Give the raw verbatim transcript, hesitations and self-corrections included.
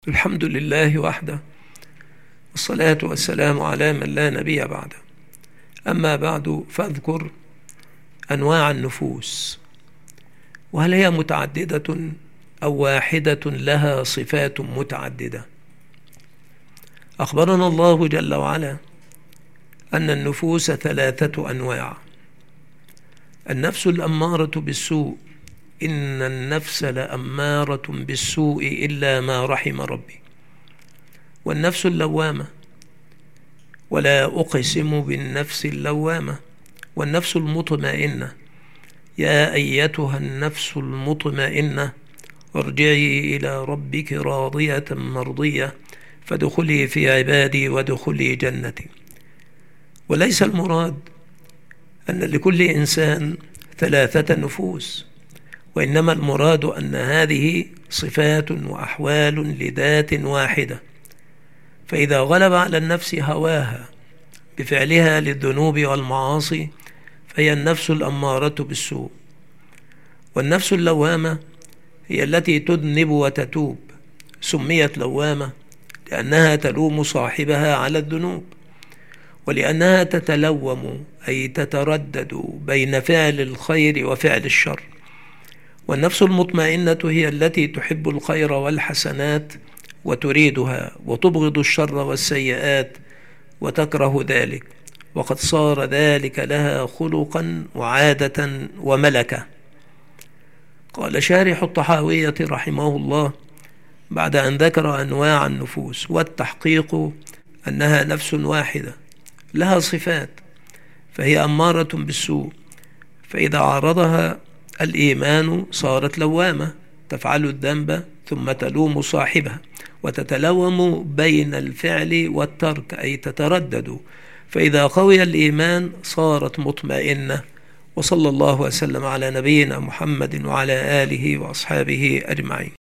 الحمد لله وحده، والصلاة والسلام على من لا نبي بعده. أما بعد، فاذكر أنواع النفوس، وهل هي متعددة أو واحدة لها صفات متعددة؟ أخبرنا الله جل وعلا أن النفوس ثلاثة أنواع: النفس الأمارة بالسوء، إن النفس لأمارة بالسوء إلا ما رحم ربي، والنفس اللوامة، ولا أقسم بالنفس اللوامة، والنفس المطمئنة، يا أيتها النفس المطمئنة ارجعي إلى ربك راضية مرضية فادخلي في عبادي وادخلي جنتي. وليس المراد أن لكل إنسان ثلاثة نفوس، وإنما المراد أن هذه صفات وأحوال لذات واحدة، فإذا غلب على النفس هواها بفعلها للذنوب والمعاصي فهي النفس الأمارة بالسوء. والنفس اللوامة هي التي تذنب وتتوب، سميت لوامة لأنها تلوم صاحبها على الذنوب، ولأنها تتلوم أي تتردد بين فعل الخير وفعل الشر. والنفس المطمئنة هي التي تحب الخير والحسنات وتريدها، وتبغض الشر والسيئات وتكره ذلك، وقد صار ذلك لها خلقا وعادة وملكة. قال شارح الطحاوية رحمه الله بعد أن ذكر أنواع النفوس: والتحقيق أنها نفس واحدة لها صفات، فهي أمارة بالسوء، فإذا عارضها الإيمان صارت لوامة تفعل الذنب ثم تلوم صاحبها، وتتلوم بين الفعل والترك أي تتردد، فإذا قوي الإيمان صارت مطمئنة. وصلى الله وسلم على نبينا محمد وعلى آله وأصحابه أجمعين.